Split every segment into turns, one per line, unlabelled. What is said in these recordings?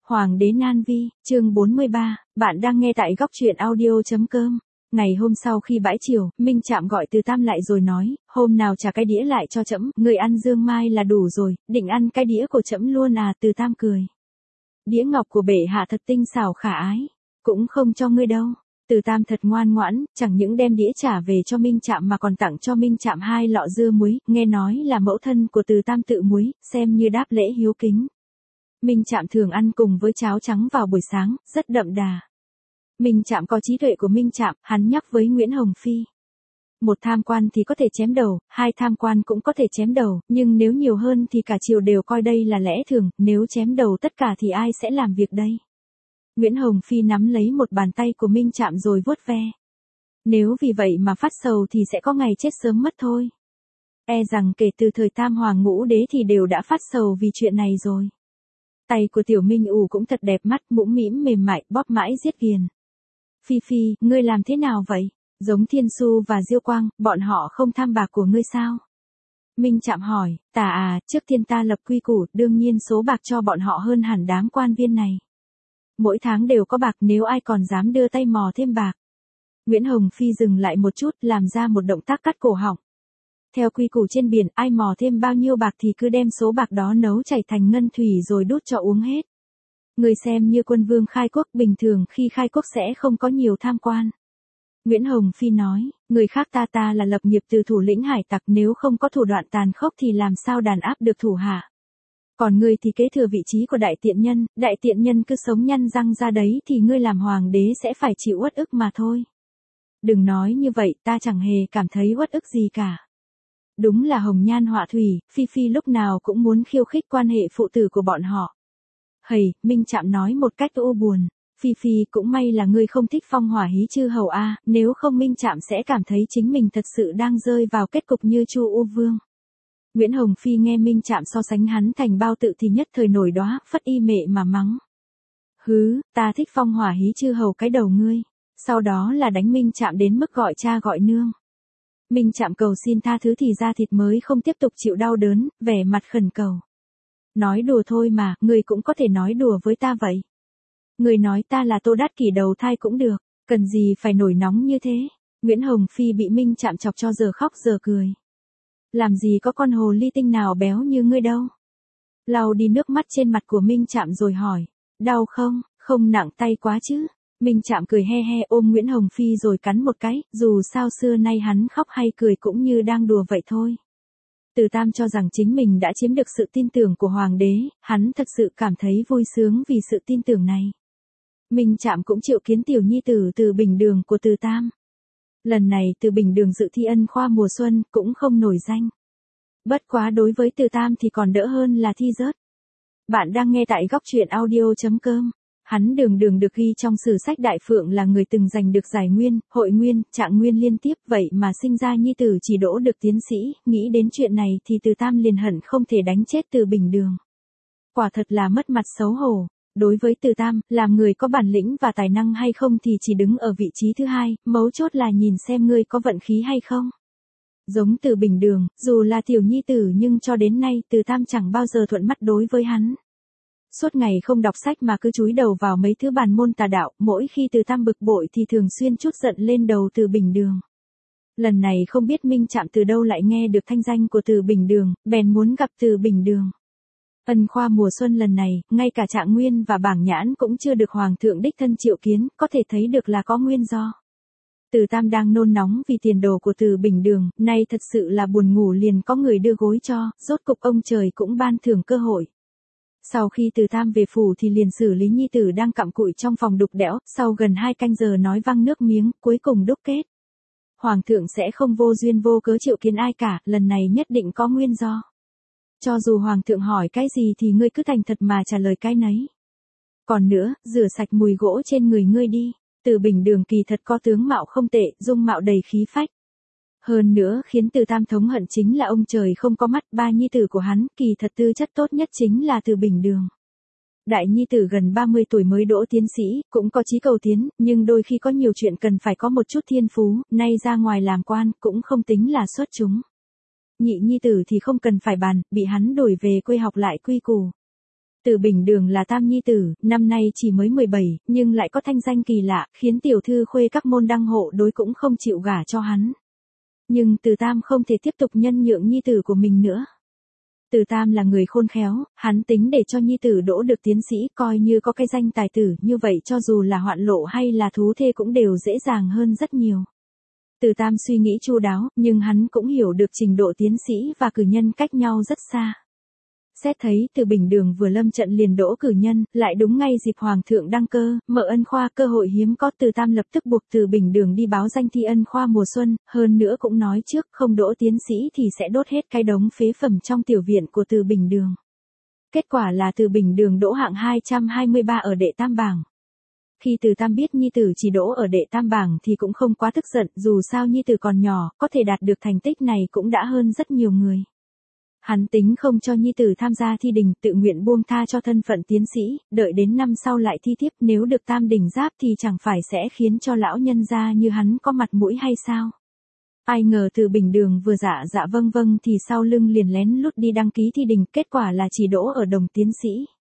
Hoàng đế Nan Vi, chương 43, bạn đang nghe tại góc truyện audio.com. Ngày hôm sau khi bãi chiều, Minh Trạm gọi Từ Tam lại rồi nói, hôm nào trả cái đĩa lại cho trẫm, người ăn dương mai là đủ rồi, định ăn cái đĩa của trẫm luôn à? Từ Tam cười. Đĩa ngọc của bệ hạ thật tinh xảo khả ái, cũng không cho ngươi đâu. Từ Tam thật ngoan ngoãn, chẳng những đem đĩa trả về cho Minh Trạm mà còn tặng cho Minh Trạm 2 lọ dưa muối, nghe nói là mẫu thân của Từ Tam tự muối, xem như đáp lễ hiếu kính. Minh Trạm thường ăn cùng với cháo trắng vào buổi sáng, rất đậm đà. Minh Trạm có trí tuệ của Minh Trạm, hắn nhắc với Nguyễn Hồng Phi. Một tham quan thì có thể chém đầu, 2 tham quan cũng có thể chém đầu, nhưng nếu nhiều hơn thì cả triều đều coi đây là lẽ thường, nếu chém đầu tất cả thì ai sẽ làm việc đây? Nguyễn Hồng Phi nắm lấy một bàn tay của Minh Trạm rồi vuốt ve. Nếu vì vậy mà phát sầu thì sẽ có ngày chết sớm mất thôi. E rằng kể từ thời Tam Hoàng Ngũ Đế thì đều đã phát sầu vì chuyện này rồi. Tay của Tiểu Minh ủ cũng thật đẹp mắt, mũm mĩm mềm mại, bóp mãi giết ghiền. Phi Phi, ngươi làm thế nào vậy? Giống Thiên Su và Diêu Quang, bọn họ không tham bạc của ngươi sao? Minh Trạm hỏi, trước tiên ta lập quy củ, đương nhiên số bạc cho bọn họ hơn hẳn đám quan viên này. Mỗi tháng đều có bạc, nếu ai còn dám đưa tay mò thêm bạc. Nguyễn Hồng Phi dừng lại một chút, làm ra một động tác cắt cổ họng. Theo quy củ trên biển, ai mò thêm bao nhiêu bạc thì cứ đem số bạc đó nấu chảy thành ngân thủy rồi đút cho uống hết. Người xem như quân vương khai quốc, bình thường khi khai quốc sẽ không có nhiều tham quan. Nguyễn Hồng Phi nói, người khác ta là lập nghiệp từ thủ lĩnh hải tặc, nếu không có thủ đoạn tàn khốc thì làm sao đàn áp được thủ hạ. Còn ngươi thì kế thừa vị trí của đại tiện nhân cứ sống nhăn răng ra đấy thì ngươi làm hoàng đế sẽ phải chịu uất ức mà thôi. Đừng nói như vậy, ta chẳng hề cảm thấy uất ức gì cả. Đúng là hồng nhan họa thủy, Phi Phi lúc nào cũng muốn khiêu khích quan hệ phụ tử của bọn họ. Hầy, Minh Trạm nói một cách u buồn. Phi Phi, cũng may là ngươi không thích Phong Hỏa Hí Chư Hầu a, nếu không Minh Trạm sẽ cảm thấy chính mình thật sự đang rơi vào kết cục như Chu U Vương. Nguyễn Hồng Phi nghe Minh Trạm so sánh hắn thành bao tự thì nhất thời nổi đóa, phất y mệ mà mắng. Hứ, ta thích Phong Hỏa Hí Chư Hầu cái đầu ngươi. Sau đó là đánh Minh Trạm đến mức gọi cha gọi nương. Minh Trạm cầu xin tha thứ thì da thịt mới không tiếp tục chịu đau đớn, vẻ mặt khẩn cầu. Nói đùa thôi mà, người cũng có thể nói đùa với ta vậy. Người nói ta là Tô Đát Kỷ đầu thai cũng được, cần gì phải nổi nóng như thế. Nguyễn Hồng Phi bị Minh Trạm chọc cho giờ khóc giờ cười. Làm gì có con hồ ly tinh nào béo như ngươi đâu. Lau đi nước mắt trên mặt của Minh Trạm rồi hỏi, đau không, không nặng tay quá chứ. Minh Trạm cười he he ôm Nguyễn Hồng Phi rồi cắn một cái, dù sao xưa nay hắn khóc hay cười cũng như đang đùa vậy thôi. Từ Tam cho rằng chính mình đã chiếm được sự tin tưởng của Hoàng đế, hắn thật sự cảm thấy vui sướng vì sự tin tưởng này. Minh Trạm cũng triệu kiến tiểu nhi tử Từ Bình Đường của Từ Tam. Lần này Từ Bình Đường dự thi ân khoa mùa xuân cũng không nổi danh. Bất quá đối với Từ Tam thì còn đỡ hơn là thi rớt. Bạn đang nghe tại góc truyện audio.com. Hắn Đường được ghi trong sử sách Đại Phượng là người từng giành được giải nguyên, hội nguyên, trạng nguyên liên tiếp, vậy mà sinh ra nhi tử chỉ đỗ được tiến sĩ, nghĩ đến chuyện này thì Từ Tam liền hận không thể đánh chết Từ Bình Đường. Quả thật là mất mặt xấu hổ. Đối với Từ Tam, làm người có bản lĩnh và tài năng hay không thì chỉ đứng ở vị trí thứ hai, mấu chốt là nhìn xem ngươi có vận khí hay không. Giống Từ Bình Đường, dù là tiểu nhi tử nhưng cho đến nay Từ Tam chẳng bao giờ thuận mắt đối với hắn. Suốt ngày không đọc sách mà cứ chúi đầu vào mấy thứ bàn môn tà đạo, mỗi khi Từ Tam bực bội thì thường xuyên trút giận lên đầu Từ Bình Đường. Lần này không biết Minh Trạm từ đâu lại nghe được thanh danh của Từ Bình Đường, bèn muốn gặp Từ Bình Đường. Ân khoa mùa xuân lần này, ngay cả Trạng Nguyên và Bảng Nhãn cũng chưa được Hoàng thượng đích thân triệu kiến, có thể thấy được là có nguyên do. Từ Tam đang nôn nóng vì tiền đồ của Từ Bình Đường, nay thật sự là buồn ngủ liền có người đưa gối cho, rốt cục ông trời cũng ban thưởng cơ hội. Sau khi Từ Tam về phủ thì liền xử lý nhi tử đang cặm cụi trong phòng đục đẽo, sau gần 2 canh giờ nói văng nước miếng, cuối cùng đúc kết. Hoàng thượng sẽ không vô duyên vô cớ triệu kiến ai cả, lần này nhất định có nguyên do. Cho dù Hoàng thượng hỏi cái gì thì ngươi cứ thành thật mà trả lời cái nấy. Còn nữa, rửa sạch mùi gỗ trên người ngươi đi. Từ Bình Đường kỳ thật có tướng mạo không tệ, dung mạo đầy khí phách. Hơn nữa khiến Từ Tam thống hận chính là ông trời không có mắt, 3 nhi tử của hắn, kỳ thật tư chất tốt nhất chính là Từ Bình Đường. Đại nhi tử gần 30 tuổi mới đỗ tiến sĩ, cũng có chí cầu tiến, nhưng đôi khi có nhiều chuyện cần phải có một chút thiên phú, nay ra ngoài làm quan, cũng không tính là xuất chúng. Nhị nhi tử thì không cần phải bàn, bị hắn đuổi về quê học lại quy củ. Từ Bình Đường là tam nhi tử, năm nay chỉ mới 17, nhưng lại có thanh danh kỳ lạ, khiến tiểu thư khuê các môn đăng hộ đối cũng không chịu gả cho hắn. Nhưng Từ Tam không thể tiếp tục nhân nhượng nhi tử của mình nữa. Từ Tam là người khôn khéo, hắn tính để cho nhi tử đỗ được tiến sĩ, coi như có cái danh tài tử, như vậy cho dù là hoạn lộ hay là thú thê cũng đều dễ dàng hơn rất nhiều. Từ Tam suy nghĩ chu đáo, nhưng hắn cũng hiểu được trình độ tiến sĩ và cử nhân cách nhau rất xa. Xét thấy Từ Bình Đường vừa lâm trận liền đỗ cử nhân, lại đúng ngay dịp Hoàng thượng đăng cơ, mở ân khoa, cơ hội hiếm có, Từ Tam lập tức buộc Từ Bình Đường đi báo danh thi ân khoa mùa xuân, hơn nữa cũng nói trước không đỗ tiến sĩ thì sẽ đốt hết cái đống phế phẩm trong tiểu viện của Từ Bình Đường. Kết quả là Từ Bình Đường đỗ hạng 223 ở đệ tam bảng. Khi Từ Tam biết nhi tử chỉ đỗ ở đệ tam bảng thì cũng không quá tức giận, dù sao nhi tử còn nhỏ, có thể đạt được thành tích này cũng đã hơn rất nhiều người. Hắn tính không cho nhi tử tham gia thi đình, tự nguyện buông tha cho thân phận tiến sĩ, đợi đến năm sau lại thi tiếp, nếu được tam đỉnh giáp thì chẳng phải sẽ khiến cho lão nhân gia như hắn có mặt mũi hay sao? Ai ngờ Từ Bình Đường vừa dạ vâng thì sau lưng liền lén lút đi đăng ký thi đình, kết quả là chỉ đỗ ở đồng tiến sĩ.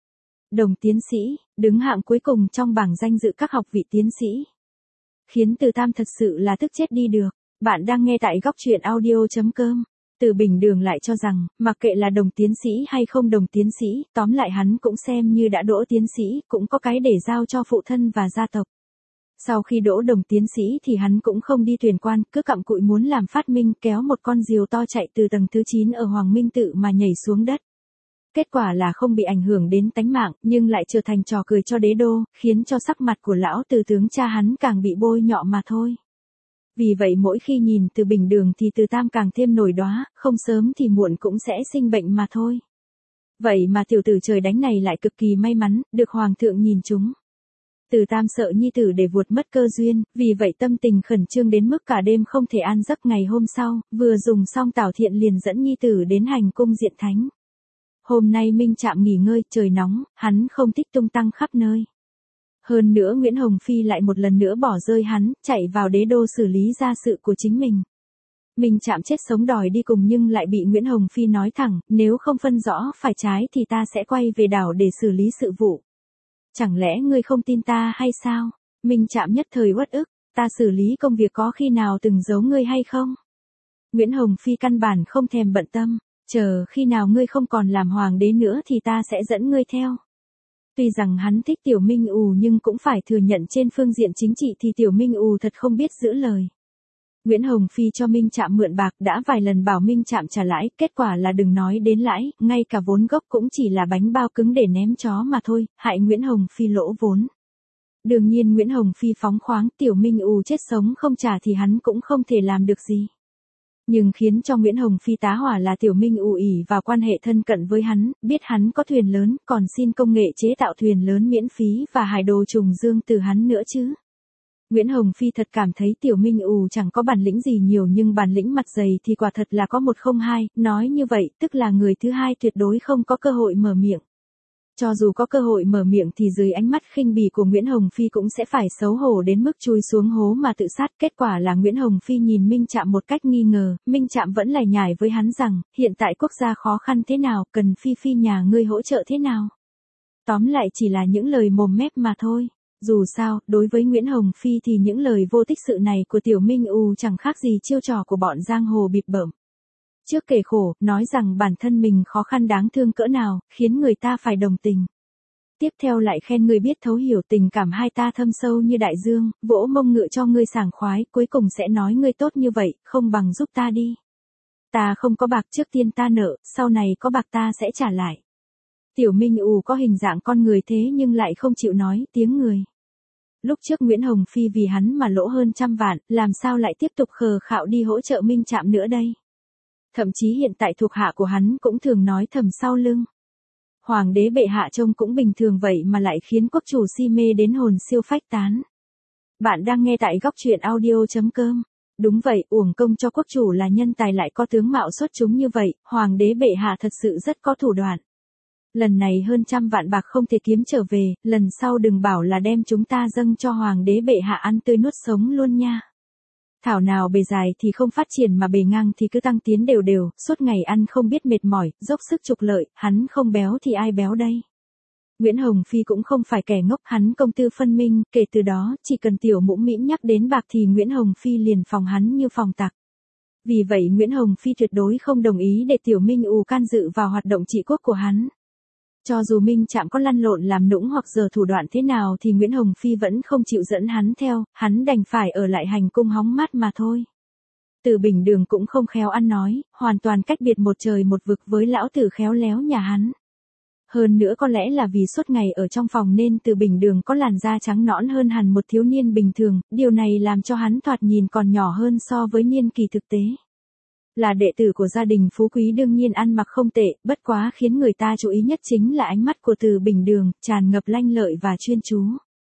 Đồng tiến sĩ, đứng hạng cuối cùng trong bảng danh dự các học vị tiến sĩ. Khiến Từ Tam thật sự là tức chết đi được. Bạn đang nghe tại góc truyện audio.com. Từ Bình Đường lại cho rằng, mặc kệ là đồng tiến sĩ hay không đồng tiến sĩ, tóm lại hắn cũng xem như đã đỗ tiến sĩ, cũng có cái để giao cho phụ thân và gia tộc. Sau khi đỗ đồng tiến sĩ thì hắn cũng không đi tuyển quan, cứ cặm cụi muốn làm phát minh, kéo một con diều to chạy từ tầng thứ 9 ở Hoàng Minh Tự mà nhảy xuống đất. Kết quả là không bị ảnh hưởng đến tánh mạng, nhưng lại trở thành trò cười cho đế đô, khiến cho sắc mặt của lão Từ tướng cha hắn càng bị bôi nhọ mà thôi. Vì vậy mỗi khi nhìn Từ Bình Đường thì Từ Tam càng thêm nổi đoá, không sớm thì muộn cũng sẽ sinh bệnh mà thôi. Vậy mà tiểu tử trời đánh này lại cực kỳ may mắn, được Hoàng thượng nhìn trúng. Từ Tam sợ nhi tử để vuột mất cơ duyên, vì vậy tâm tình khẩn trương đến mức cả đêm không thể an giấc. Ngày hôm sau, vừa dùng xong Tào Thiện liền dẫn nhi tử đến hành cung diện thánh. Hôm nay Minh Trạm nghỉ ngơi, trời nóng, hắn không thích tung tăng khắp nơi. Hơn nữa Nguyễn Hồng Phi lại một lần nữa bỏ rơi hắn, chạy vào đế đô xử lý gia sự của chính mình. Minh Trạm chết sống đòi đi cùng nhưng lại bị Nguyễn Hồng Phi nói thẳng, nếu không phân rõ phải trái thì ta sẽ quay về đảo để xử lý sự vụ. Chẳng lẽ ngươi không tin ta hay sao? Minh Trạm nhất thời uất ức, ta xử lý công việc có khi nào từng giấu ngươi hay không? Nguyễn Hồng Phi căn bản không thèm bận tâm, chờ khi nào ngươi không còn làm hoàng đế nữa thì ta sẽ dẫn ngươi theo. Tuy rằng hắn thích Tiểu Minh Ù nhưng cũng phải thừa nhận trên phương diện chính trị thì Tiểu Minh Ù thật không biết giữ lời. Nguyễn Hồng Phi cho Minh Trạm mượn bạc đã vài lần bảo Minh Trạm trả lãi, kết quả là đừng nói đến lãi, ngay cả vốn gốc cũng chỉ là bánh bao cứng để ném chó mà thôi, hại Nguyễn Hồng Phi lỗ vốn. Đương nhiên Nguyễn Hồng Phi phóng khoáng, Tiểu Minh Ù chết sống không trả thì hắn cũng không thể làm được gì. Nhưng khiến cho Nguyễn Hồng Phi tá hỏa là Tiểu Minh Ù ỉ vào quan hệ thân cận với hắn, biết hắn có thuyền lớn, còn xin công nghệ chế tạo thuyền lớn miễn phí và hải đồ trùng dương từ hắn nữa chứ. Nguyễn Hồng Phi thật cảm thấy Tiểu Minh Ù chẳng có bản lĩnh gì nhiều nhưng bản lĩnh mặt dày thì quả thật là có 102, nói như vậy tức là người thứ hai tuyệt đối không có cơ hội mở miệng. Cho dù có cơ hội mở miệng thì dưới ánh mắt khinh bỉ của Nguyễn Hồng Phi cũng sẽ phải xấu hổ đến mức chui xuống hố mà tự sát. Kết quả là Nguyễn Hồng Phi nhìn Minh Trạm một cách nghi ngờ, Minh Trạm vẫn lải nhải với hắn rằng, hiện tại quốc gia khó khăn thế nào, cần Phi Phi nhà ngươi hỗ trợ thế nào. Tóm lại chỉ là những lời mồm mép mà thôi. Dù sao, đối với Nguyễn Hồng Phi thì những lời vô tích sự này của Tiểu Minh Ù chẳng khác gì chiêu trò của bọn giang hồ bịp bợm. Trước kể khổ, nói rằng bản thân mình khó khăn đáng thương cỡ nào, khiến người ta phải đồng tình. Tiếp theo lại khen người biết thấu hiểu tình cảm hai ta thâm sâu như đại dương, vỗ mông ngựa cho ngươi sảng khoái, cuối cùng sẽ nói ngươi tốt như vậy, không bằng giúp ta đi. Ta không có bạc trước tiên ta nợ, sau này có bạc ta sẽ trả lại. Tiểu Minh Ù có hình dạng con người thế nhưng lại không chịu nói tiếng người. Lúc trước Nguyễn Hồng Phi vì hắn mà lỗ hơn 100 vạn, làm sao lại tiếp tục khờ khạo đi hỗ trợ Minh Trạm nữa đây? Thậm chí hiện tại thuộc hạ của hắn cũng thường nói thầm sau lưng. Hoàng đế bệ hạ trông cũng bình thường vậy mà lại khiến quốc chủ si mê đến hồn siêu phách tán. Bạn đang nghe tại góc truyện audio.com. Đúng vậy, uổng công cho quốc chủ là nhân tài lại có tướng mạo xuất chúng như vậy, hoàng đế bệ hạ thật sự rất có thủ đoạn. Lần này hơn 100 vạn bạc không thể kiếm trở về, lần sau đừng bảo là đem chúng ta dâng cho hoàng đế bệ hạ ăn tươi nuốt sống luôn nha. Thảo nào bề dài thì không phát triển mà bề ngang thì cứ tăng tiến đều đều, suốt ngày ăn không biết mệt mỏi, dốc sức trục lợi, hắn không béo thì ai béo đây. Nguyễn Hồng Phi cũng không phải kẻ ngốc, hắn công tư phân minh, kể từ đó, chỉ cần tiểu mũm mĩm nhắc đến bạc thì Nguyễn Hồng Phi liền phòng hắn như phòng tặc. Vì vậy Nguyễn Hồng Phi tuyệt đối không đồng ý để Tiểu Minh Ù can dự vào hoạt động trị quốc của hắn. Cho dù Minh Trạm có lăn lộn làm nũng hoặc giở thủ đoạn thế nào thì Nguyễn Hồng Phi vẫn không chịu dẫn hắn theo, hắn đành phải ở lại hành cung hóng mát mà thôi. Từ Bình Đường cũng không khéo ăn nói, hoàn toàn cách biệt một trời một vực với lão tử khéo léo nhà hắn. Hơn nữa có lẽ là vì suốt ngày ở trong phòng nên Từ Bình Đường có làn da trắng nõn hơn hẳn một thiếu niên bình thường, điều này làm cho hắn thoạt nhìn còn nhỏ hơn so với niên kỳ thực tế. Là đệ tử của gia đình phú quý đương nhiên ăn mặc không tệ, bất quá khiến người ta chú ý nhất chính là ánh mắt của Từ Bình Đường, tràn ngập lanh lợi và chuyên chú.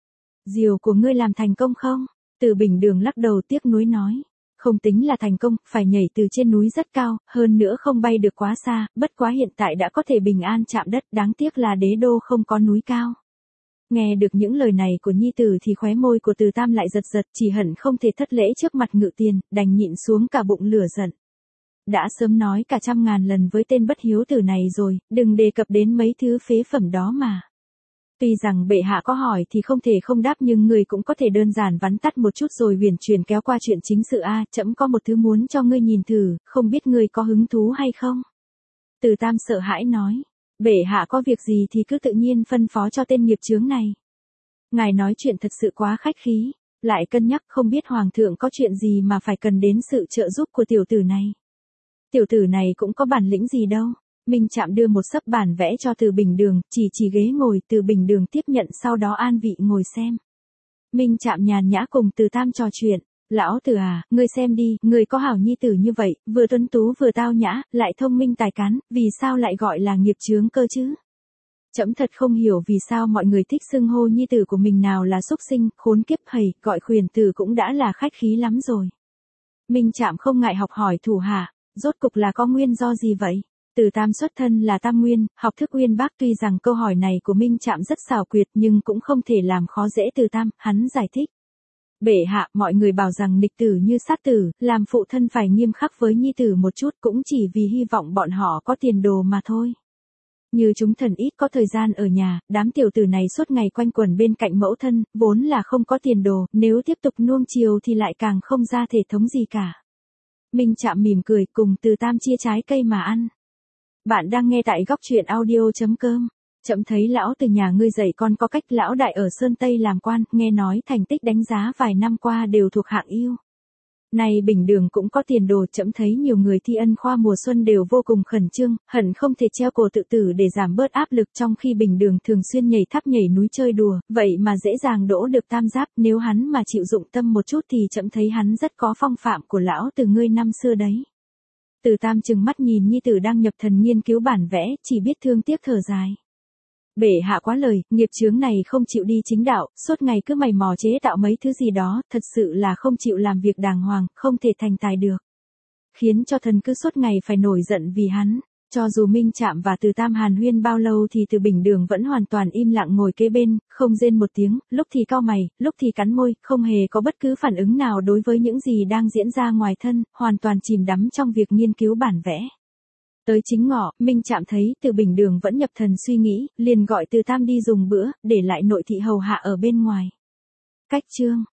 Diều của ngươi làm thành công không? Từ Bình Đường lắc đầu tiếc nuối nói. Không tính là thành công, phải nhảy từ trên núi rất cao, hơn nữa không bay được quá xa, bất quá hiện tại đã có thể bình an chạm đất, đáng tiếc là đế đô không có núi cao. Nghe được những lời này của nhi tử thì khóe môi của Từ Tam lại giật giật, chỉ hận không thể thất lễ trước mặt Ngự Tiền, đành nhịn xuống cả bụng lửa giận. Đã sớm nói cả trăm ngàn lần với tên bất hiếu tử này rồi, đừng đề cập đến mấy thứ phế phẩm đó mà. Tuy rằng bệ hạ có hỏi thì không thể không đáp nhưng người cũng có thể đơn giản vắn tắt một chút rồi huyền chuyển kéo qua chuyện chính sự a, trẫm có một thứ muốn cho ngươi nhìn thử, không biết ngươi có hứng thú hay không? Từ Tam sợ hãi nói, bệ hạ có việc gì thì cứ tự nhiên phân phó cho tên nghiệp chướng này. Ngài nói chuyện thật sự quá khách khí, lại cân nhắc không biết hoàng thượng có chuyện gì mà phải cần đến sự trợ giúp của tiểu tử này. Tiểu tử này cũng có bản lĩnh gì đâu. Minh Trạm đưa một xấp bản vẽ cho Từ Bình Đường, chỉ ghế ngồi, Từ Bình Đường tiếp nhận sau đó an vị ngồi xem. Minh Trạm nhàn nhã cùng Từ Tam trò chuyện, lão Từ à, ngươi xem đi, ngươi có hảo nhi tử như vậy, vừa tuấn tú vừa tao nhã, lại thông minh tài cán, vì sao lại gọi là nghiệp chướng cơ chứ? Trẫm thật không hiểu vì sao mọi người thích xưng hô nhi tử của mình nào là xúc sinh, khốn kiếp hầy, gọi khuyển tử cũng đã là khách khí lắm rồi. Minh Trạm không ngại học hỏi thủ hạ, rốt cục là có nguyên do gì vậy? Từ Tam xuất thân là Tam Nguyên, học thức uyên bác, tuy rằng câu hỏi này của Minh Trạm rất xảo quyệt nhưng cũng không thể làm khó dễ Từ Tam, hắn giải thích. Bệ hạ, mọi người bảo rằng nghịch tử như sát tử, làm phụ thân phải nghiêm khắc với nhi tử một chút cũng chỉ vì hy vọng bọn họ có tiền đồ mà thôi. Như chúng thần ít có thời gian ở nhà, đám tiểu tử này suốt ngày quanh quẩn bên cạnh mẫu thân, vốn là không có tiền đồ, nếu tiếp tục nuông chiều thì lại càng không ra thể thống gì cả. Minh Trạm mỉm cười cùng Từ Tam chia trái cây mà ăn. Bạn đang nghe tại góc truyện audio.com. Trẫm thấy lão từ nhà ngươi dạy con có cách, lão đại ở Sơn Tây làm quan, nghe nói thành tích đánh giá vài năm qua đều thuộc hạng ưu. Này Bình Đường cũng có tiền đồ, trẫm thấy nhiều người thi ân khoa mùa xuân đều vô cùng khẩn trương, hận không thể treo cổ tự tử để giảm bớt áp lực, trong khi Bình Đường thường xuyên nhảy tháp nhảy núi chơi đùa, vậy mà dễ dàng đỗ được tam giáp, nếu hắn mà chịu dụng tâm một chút thì trẫm thấy hắn rất có phong phạm của lão từ ngươi năm xưa đấy. Từ Tam trừng mắt nhìn nhi tử đang nhập thần nghiên cứu bản vẽ, chỉ biết thương tiếc thở dài. Bệ hạ quá lời, nghiệp chướng này không chịu đi chính đạo, suốt ngày cứ mày mò chế tạo mấy thứ gì đó, thật sự là không chịu làm việc đàng hoàng, không thể thành tài được. Khiến cho thần cứ suốt ngày phải nổi giận vì hắn. Cho dù Minh Trạm và Từ Tam hàn huyên bao lâu thì Từ Bình Đường vẫn hoàn toàn im lặng ngồi kế bên, không rên một tiếng, lúc thì cau mày, lúc thì cắn môi, không hề có bất cứ phản ứng nào đối với những gì đang diễn ra ngoài thân, hoàn toàn chìm đắm trong việc nghiên cứu bản vẽ. Tới chính ngọ, Minh Trạm thấy Từ Bình Đường vẫn nhập thần suy nghĩ, liền gọi Từ Tam đi dùng bữa, để lại nội thị hầu hạ ở bên ngoài. Cách chương